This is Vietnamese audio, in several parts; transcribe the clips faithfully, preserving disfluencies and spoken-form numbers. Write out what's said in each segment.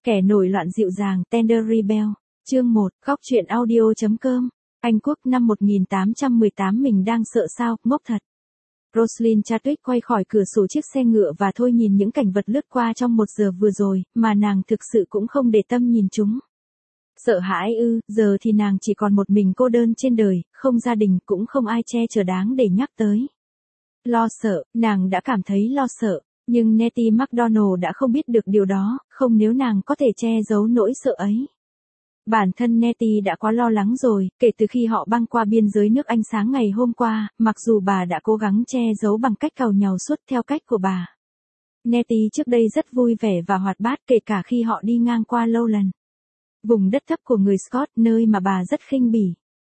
Kẻ nổi loạn dịu dàng, Tender Rebel. Chương một, góc truyện audio chấm com. Anh Quốc năm một nghìn tám trăm mười tám. Mình đang sợ sao, ngốc thật. Roslyn Chadwick quay khỏi cửa sổ chiếc xe ngựa và thôi nhìn những cảnh vật lướt qua trong một giờ vừa rồi, mà nàng thực sự cũng không để tâm nhìn chúng. Sợ hãi ư, giờ thì nàng chỉ còn một mình cô đơn trên đời, không gia đình, cũng không ai che chở đáng để nhắc tới. Lo sợ, nàng đã cảm thấy lo sợ, nhưng Nettie McDonald đã không biết được điều đó, không nếu nàng có thể che giấu nỗi sợ ấy. Bản thân Nettie đã quá lo lắng rồi, kể từ khi họ băng qua biên giới nước Anh sáng ngày hôm qua, mặc dù bà đã cố gắng che giấu bằng cách càu nhàu suốt theo cách của bà. Nettie trước đây rất vui vẻ và hoạt bát kể cả khi họ đi ngang qua Lowland, vùng đất thấp của người Scott, nơi mà bà rất khinh bỉ.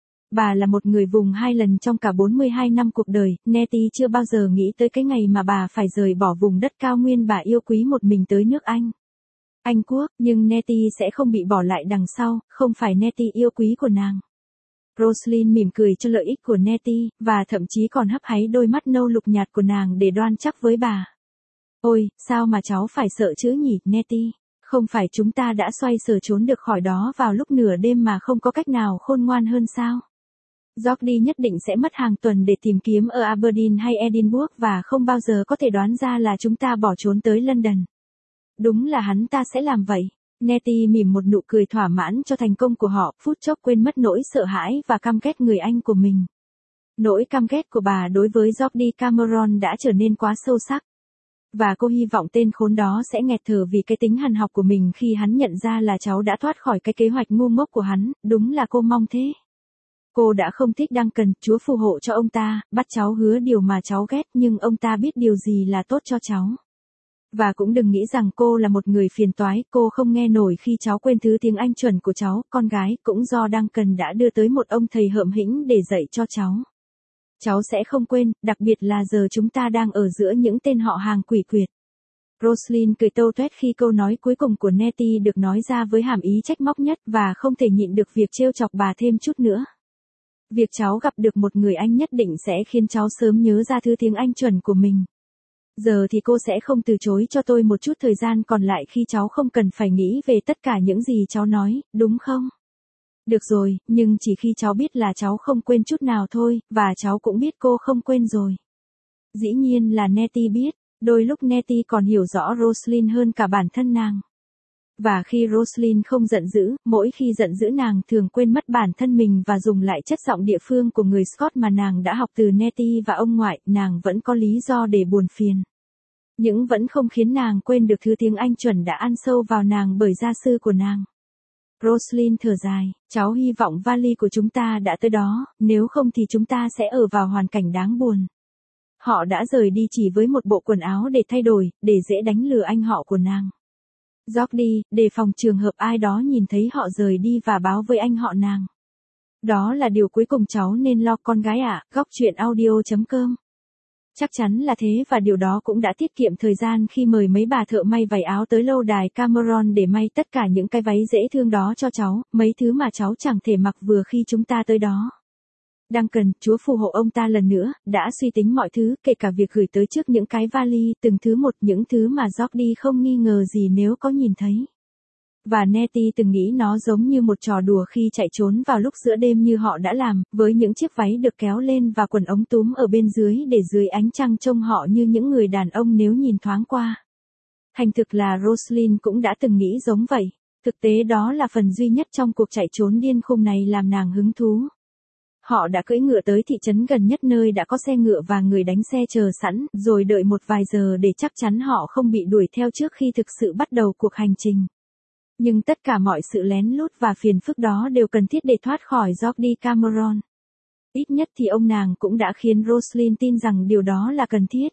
Bà là một người vùng hai lần trong cả bốn mươi hai năm cuộc đời, Nettie chưa bao giờ nghĩ tới cái ngày mà bà phải rời bỏ vùng đất cao nguyên bà yêu quý một mình tới nước Anh. Anh Quốc, nhưng Nettie sẽ không bị bỏ lại đằng sau, không phải Nettie yêu quý của nàng. Roslyn mỉm cười cho lợi ích của Nettie, và thậm chí còn hấp háy đôi mắt nâu lục nhạt của nàng để đoan chắc với bà. Ôi, sao mà cháu phải sợ chứ nhỉ, Nettie? Không phải chúng ta đã xoay sở trốn được khỏi đó vào lúc nửa đêm mà không có cách nào khôn ngoan hơn sao? Georgie nhất định sẽ mất hàng tuần để tìm kiếm ở Aberdeen hay Edinburgh và không bao giờ có thể đoán ra là chúng ta bỏ trốn tới London. Đúng là hắn ta sẽ làm vậy. Nettie mỉm một nụ cười thỏa mãn cho thành công của họ, phút chốc quên mất nỗi sợ hãi và căm ghét người anh của mình. Nỗi căm ghét của bà đối với Georgie Cameron đã trở nên quá sâu sắc. Và cô hy vọng tên khốn đó sẽ nghẹt thở vì cái tính hằn học của mình khi hắn nhận ra là cháu đã thoát khỏi cái kế hoạch ngu ngốc của hắn, đúng là cô mong thế. Cô đã không thích Duncan, Chúa phù hộ cho ông ta, bắt cháu hứa điều mà cháu ghét nhưng ông ta biết điều gì là tốt cho cháu. Và cũng đừng nghĩ rằng cô là một người phiền toái, cô không nghe nổi khi cháu quên thứ tiếng Anh chuẩn của cháu, con gái, cũng do Duncan đã đưa tới một ông thầy hợm hĩnh để dạy cho cháu. Cháu sẽ không quên, đặc biệt là giờ chúng ta đang ở giữa những tên họ hàng quỷ quyệt. Roslyn cười tâu tuét khi câu nói cuối cùng của Nettie được nói ra với hàm ý trách móc nhất và không thể nhịn được việc trêu chọc bà thêm chút nữa. Việc cháu gặp được một người Anh nhất định sẽ khiến cháu sớm nhớ ra thứ tiếng Anh chuẩn của mình. Giờ thì cô sẽ không từ chối cho tôi một chút thời gian còn lại khi cháu không cần phải nghĩ về tất cả những gì cháu nói, đúng không? Được rồi, nhưng chỉ khi cháu biết là cháu không quên chút nào thôi, và cháu cũng biết cô không quên rồi. Dĩ nhiên là Nettie biết, đôi lúc Nettie còn hiểu rõ Roslyn hơn cả bản thân nàng. Và khi Roslyn không giận dữ, mỗi khi giận dữ nàng thường quên mất bản thân mình và dùng lại chất giọng địa phương của người Scott mà nàng đã học từ Nettie và ông ngoại, nàng vẫn có lý do để buồn phiền. Nhưng vẫn không khiến nàng quên được thứ tiếng Anh chuẩn đã ăn sâu vào nàng bởi gia sư của nàng. Roslyn thở dài, cháu hy vọng vali của chúng ta đã tới đó, nếu không thì chúng ta sẽ ở vào hoàn cảnh đáng buồn. Họ đã rời đi chỉ với một bộ quần áo để thay đổi, để dễ đánh lừa anh họ của nàng. Georgie, đề phòng trường hợp ai đó nhìn thấy họ rời đi và báo với anh họ nàng. Đó là điều cuối cùng cháu nên lo con gái ạ, à, góc truyện audio chấm com. Chắc chắn là thế và điều đó cũng đã tiết kiệm thời gian khi mời mấy bà thợ may váy áo tới lâu đài Cameron để may tất cả những cái váy dễ thương đó cho cháu, mấy thứ mà cháu chẳng thể mặc vừa khi chúng ta tới đó. Duncan, Chúa phù hộ ông ta lần nữa, đã suy tính mọi thứ, kể cả việc gửi tới trước những cái vali, từng thứ một, những thứ mà Georgie không nghi ngờ gì nếu có nhìn thấy. Và Nettie từng nghĩ nó giống như một trò đùa khi chạy trốn vào lúc giữa đêm như họ đã làm, với những chiếc váy được kéo lên và quần ống túm ở bên dưới để dưới ánh trăng trông họ như những người đàn ông nếu nhìn thoáng qua. Thành thực là Roslyn cũng đã từng nghĩ giống vậy, thực tế đó là phần duy nhất trong cuộc chạy trốn điên khùng này làm nàng hứng thú. Họ đã cưỡi ngựa tới thị trấn gần nhất nơi đã có xe ngựa và người đánh xe chờ sẵn, rồi đợi một vài giờ để chắc chắn họ không bị đuổi theo trước khi thực sự bắt đầu cuộc hành trình. Nhưng tất cả mọi sự lén lút và phiền phức đó đều cần thiết để thoát khỏi Georgie Cameron. Ít nhất thì ông nàng cũng đã khiến Roslyn tin rằng điều đó là cần thiết.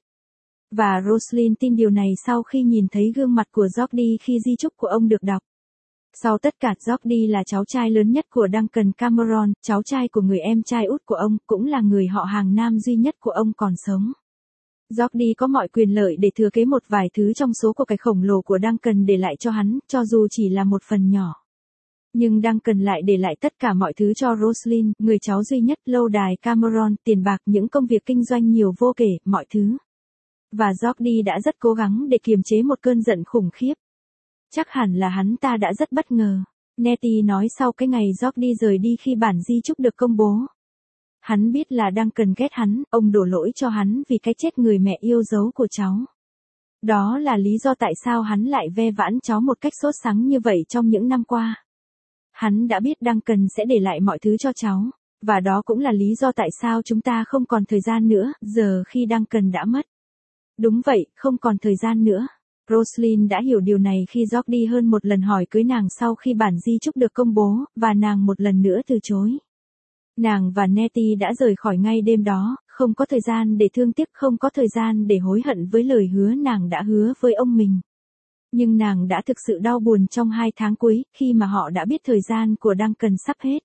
Và Roslyn tin điều này sau khi nhìn thấy gương mặt của Georgie khi di chúc của ông được đọc. Sau tất cả, Georgie là cháu trai lớn nhất của Duncan Cameron, cháu trai của người em trai út của ông, cũng là người họ hàng nam duy nhất của ông còn sống. Georgie có mọi quyền lợi để thừa kế một vài thứ trong số của cải khổng lồ của Duncan để lại cho hắn, cho dù chỉ là một phần nhỏ. Nhưng Duncan lại để lại tất cả mọi thứ cho Roslyn, người cháu duy nhất, lâu đài Cameron, tiền bạc, những công việc kinh doanh nhiều vô kể, mọi thứ. Và Georgie đã rất cố gắng để kiềm chế một cơn giận khủng khiếp. Chắc hẳn là hắn ta đã rất bất ngờ. Nettie nói sau cái ngày George rời đi khi bản di chúc được công bố. Hắn biết là Duncan ghét hắn, ông đổ lỗi cho hắn vì cái chết người mẹ yêu dấu của cháu. Đó là lý do tại sao hắn lại ve vãn cháu một cách sốt sắng như vậy trong những năm qua. Hắn đã biết Duncan sẽ để lại mọi thứ cho cháu, và đó cũng là lý do tại sao chúng ta không còn thời gian nữa, giờ khi Duncan đã mất. Đúng vậy, không còn thời gian nữa. Roslyn đã hiểu điều này khi George hơn một lần hỏi cưới nàng sau khi bản di chúc được công bố, và nàng một lần nữa từ chối. Nàng và Nettie đã rời khỏi ngay đêm đó, không có thời gian để thương tiếc, không có thời gian để hối hận với lời hứa nàng đã hứa với ông mình. Nhưng nàng đã thực sự đau buồn trong hai tháng cuối, khi mà họ đã biết thời gian của Duncan sắp hết.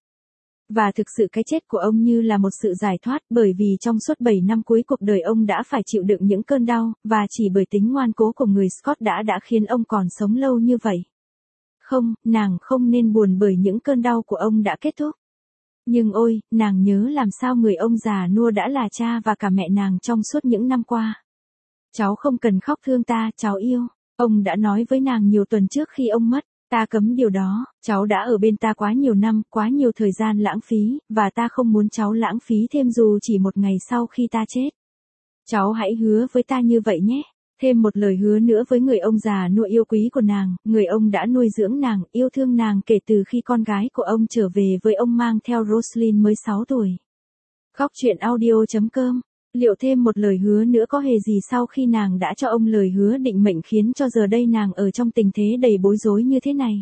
Và thực sự cái chết của ông như là một sự giải thoát, bởi vì trong suốt bảy năm cuối cuộc đời ông đã phải chịu đựng những cơn đau, và chỉ bởi tính ngoan cố của người Scott đã đã khiến ông còn sống lâu như vậy. Không, nàng không nên buồn bởi những cơn đau của ông đã kết thúc. Nhưng ôi, nàng nhớ làm sao người ông già nua đã là cha và cả mẹ nàng trong suốt những năm qua. Cháu không cần khóc thương ta, cháu yêu. Ông đã nói với nàng nhiều tuần trước khi ông mất. Ta cấm điều đó, cháu đã ở bên ta quá nhiều năm, quá nhiều thời gian lãng phí, và ta không muốn cháu lãng phí thêm dù chỉ một ngày sau khi ta chết. Cháu hãy hứa với ta như vậy nhé. Thêm một lời hứa nữa với người ông già nua yêu quý của nàng, người ông đã nuôi dưỡng nàng, yêu thương nàng kể từ khi con gái của ông trở về với ông mang theo Roslyn mới sáu tuổi. Góc truyện audio chấm com. Liệu thêm một lời hứa nữa có hề gì sau khi nàng đã cho ông lời hứa định mệnh khiến cho giờ đây nàng ở trong tình thế đầy bối rối như thế này?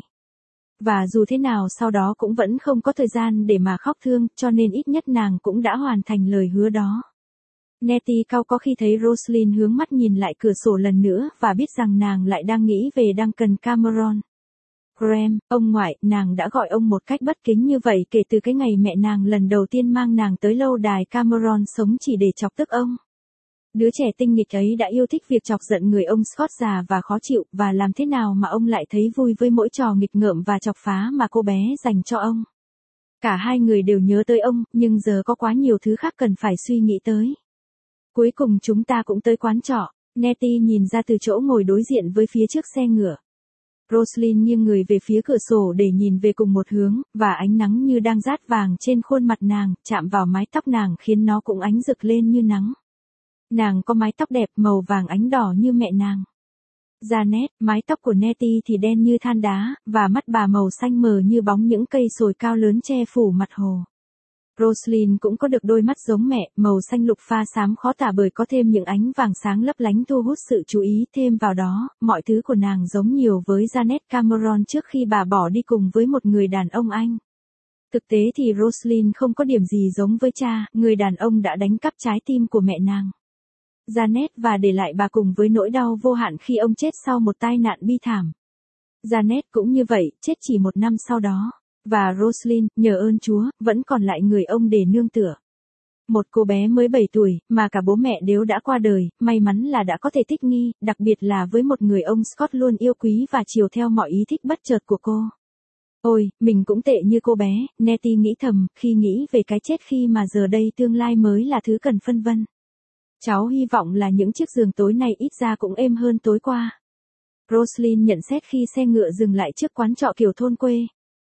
Và dù thế nào sau đó cũng vẫn không có thời gian để mà khóc thương, cho nên ít nhất nàng cũng đã hoàn thành lời hứa đó. Nettie cau có khi thấy Roslyn hướng mắt nhìn lại cửa sổ lần nữa và biết rằng nàng lại đang nghĩ về Duncan Cameron. Graham, ông ngoại, nàng đã gọi ông một cách bất kính như vậy kể từ cái ngày mẹ nàng lần đầu tiên mang nàng tới lâu đài Cameron sống chỉ để chọc tức ông. Đứa trẻ tinh nghịch ấy đã yêu thích việc chọc giận người ông Scott già và khó chịu, và làm thế nào mà ông lại thấy vui với mỗi trò nghịch ngợm và chọc phá mà cô bé dành cho ông. Cả hai người đều nhớ tới ông, nhưng giờ có quá nhiều thứ khác cần phải suy nghĩ tới. Cuối cùng chúng ta cũng tới quán trọ. Nettie nhìn ra từ chỗ ngồi đối diện với phía trước xe ngựa. Roslyn nghiêng người về phía cửa sổ để nhìn về cùng một hướng, và ánh nắng như đang rát vàng trên khuôn mặt nàng, chạm vào mái tóc nàng khiến nó cũng ánh rực lên như nắng. Nàng có mái tóc đẹp màu vàng ánh đỏ như mẹ nàng. Janet, mái tóc của Nettie thì đen như than đá, và mắt bà màu xanh mờ như bóng những cây sồi cao lớn che phủ mặt hồ. Roslyn cũng có được đôi mắt giống mẹ, màu xanh lục pha xám khó tả bởi có thêm những ánh vàng sáng lấp lánh thu hút sự chú ý. Thêm vào đó, mọi thứ của nàng giống nhiều với Janet Cameron trước khi bà bỏ đi cùng với một người đàn ông Anh. Thực tế thì Roslyn không có điểm gì giống với cha, người đàn ông đã đánh cắp trái tim của mẹ nàng. Janet và để lại bà cùng với nỗi đau vô hạn khi ông chết sau một tai nạn bi thảm. Janet cũng như vậy, chết chỉ một năm sau đó. Và Roslyn, nhờ ơn Chúa, vẫn còn lại người ông để nương tựa. Một cô bé mới bảy tuổi, mà cả bố mẹ đều đã qua đời, may mắn là đã có thể thích nghi, đặc biệt là với một người ông Scott luôn yêu quý và chiều theo mọi ý thích bất chợt của cô. Ôi, mình cũng tệ như cô bé, Nettie nghĩ thầm, khi nghĩ về cái chết khi mà giờ đây tương lai mới là thứ cần phân vân. Cháu hy vọng là những chiếc giường tối nay ít ra cũng êm hơn tối qua. Roslyn nhận xét khi xe ngựa dừng lại trước quán trọ kiểu thôn quê.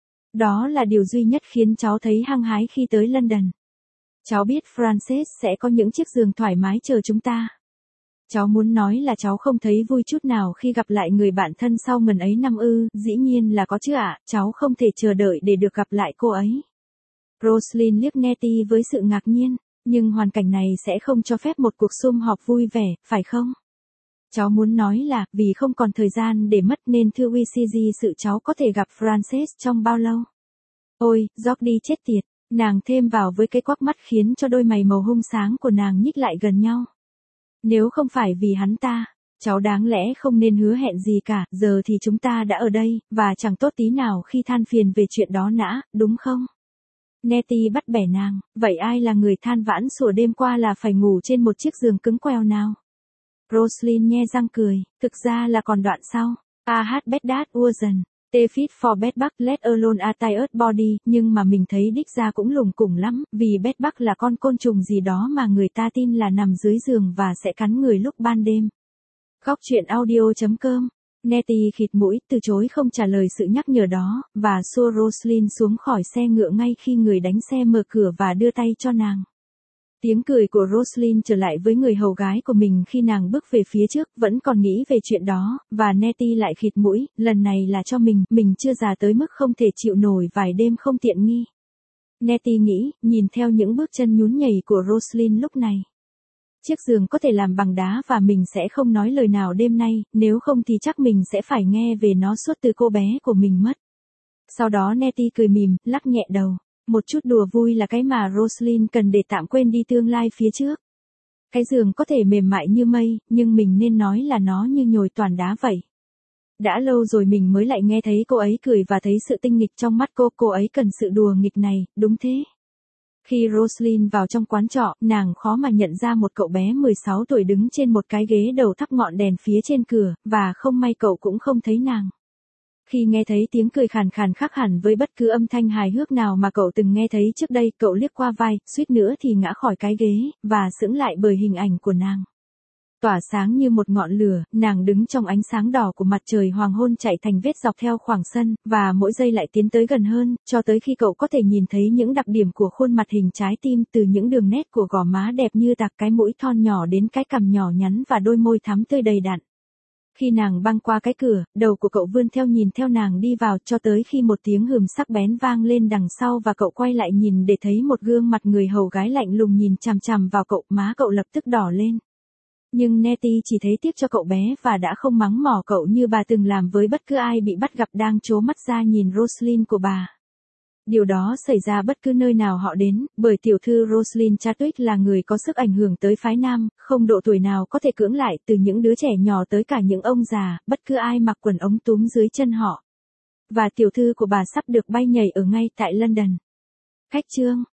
Đó là điều duy nhất khiến cháu thấy hăng hái khi tới London. Cháu biết Frances sẽ có những chiếc giường thoải mái chờ chúng ta. Cháu muốn nói là cháu không thấy vui chút nào khi gặp lại người bạn thân sau ngần ấy năm ư, dĩ nhiên là có chứ ạ, cháu không thể chờ đợi để được gặp lại cô ấy. Roslyn liếc Nettie với sự ngạc nhiên, nhưng hoàn cảnh này sẽ không cho phép một cuộc sum họp vui vẻ, phải không? Cháu muốn nói là, vì không còn thời gian để mất nên thưa vê xê giê sự cháu có thể gặp Frances trong bao lâu? Ôi, George chết tiệt, nàng thêm vào với cái quắc mắt khiến cho đôi mày màu hung sáng của nàng nhích lại gần nhau. Nếu không phải vì hắn ta, cháu đáng lẽ không nên hứa hẹn gì cả, giờ thì chúng ta đã ở đây, và chẳng tốt tí nào khi than phiền về chuyện đó nã, đúng không? Nettie bắt bẻ nàng, vậy ai là người than vãn sủa đêm qua là phải ngủ trên một chiếc giường cứng queo nào? Roslyn nhe răng cười, thực ra là còn đoạn sau. I had bet that wasn't the fit for bedbug let alone a tired body, nhưng mà mình thấy đích ra cũng lủng củng lắm, vì bedbug là con côn trùng gì đó mà người ta tin là nằm dưới giường và sẽ cắn người lúc ban đêm. Góc truyện audio chấm com Nettie khịt mũi, từ chối không trả lời sự nhắc nhở đó, và xua Roslyn xuống khỏi xe ngựa ngay khi người đánh xe mở cửa và đưa tay cho nàng. Tiếng cười của Roslyn trở lại với người hầu gái của mình khi nàng bước về phía trước, vẫn còn nghĩ về chuyện đó, và Nettie lại khịt mũi, lần này là cho mình, mình chưa già tới mức không thể chịu nổi vài đêm không tiện nghi. Nettie nghĩ, nhìn theo những bước chân nhún nhảy của Roslyn lúc này. Chiếc giường có thể làm bằng đá và mình sẽ không nói lời nào đêm nay, nếu không thì chắc mình sẽ phải nghe về nó suốt từ cô bé của mình mất. Sau đó Nettie cười mỉm, lắc nhẹ đầu. Một chút đùa vui là cái mà Roslyn cần để tạm quên đi tương lai phía trước. Cái giường có thể mềm mại như mây, nhưng mình nên nói là nó như nhồi toàn đá vậy. Đã lâu rồi mình mới lại nghe thấy cô ấy cười và thấy sự tinh nghịch trong mắt cô, cô ấy cần sự đùa nghịch này, đúng thế. Khi Roslyn vào trong quán trọ, nàng khó mà nhận ra một cậu bé mười sáu tuổi đứng trên một cái ghế đầu thắp ngọn đèn phía trên cửa, và không may cậu cũng không thấy nàng. Khi nghe thấy tiếng cười khàn khàn khác hẳn với bất cứ âm thanh hài hước nào mà cậu từng nghe thấy trước đây, cậu liếc qua vai, suýt nữa thì ngã khỏi cái ghế, và sững lại bởi hình ảnh của nàng. Tỏa sáng như một ngọn lửa, nàng đứng trong ánh sáng đỏ của mặt trời hoàng hôn chạy thành vết dọc theo khoảng sân, và mỗi giây lại tiến tới gần hơn, cho tới khi cậu có thể nhìn thấy những đặc điểm của khuôn mặt hình trái tim, từ những đường nét của gò má đẹp như tạc, cái mũi thon nhỏ đến cái cằm nhỏ nhắn và đôi môi thắm tươi đầy đặn. Khi nàng băng qua cái cửa, đầu của cậu vươn theo nhìn theo nàng đi vào, cho tới khi một tiếng hừm sắc bén vang lên đằng sau và cậu quay lại nhìn để thấy một gương mặt người hầu gái lạnh lùng nhìn chằm chằm vào cậu, má cậu lập tức đỏ lên. Nhưng Nettie chỉ thấy tiếc cho cậu bé và đã không mắng mỏ cậu như bà từng làm với bất cứ ai bị bắt gặp đang trố mắt ra nhìn Roslyn của bà. Điều đó xảy ra bất cứ nơi nào họ đến, bởi tiểu thư Roslyn Chadwick là người có sức ảnh hưởng tới phái nam, không độ tuổi nào có thể cưỡng lại, từ những đứa trẻ nhỏ tới cả những ông già, bất cứ ai mặc quần ống túm dưới chân họ. Và tiểu thư của bà sắp được bay nhảy ở ngay tại London. Khách chương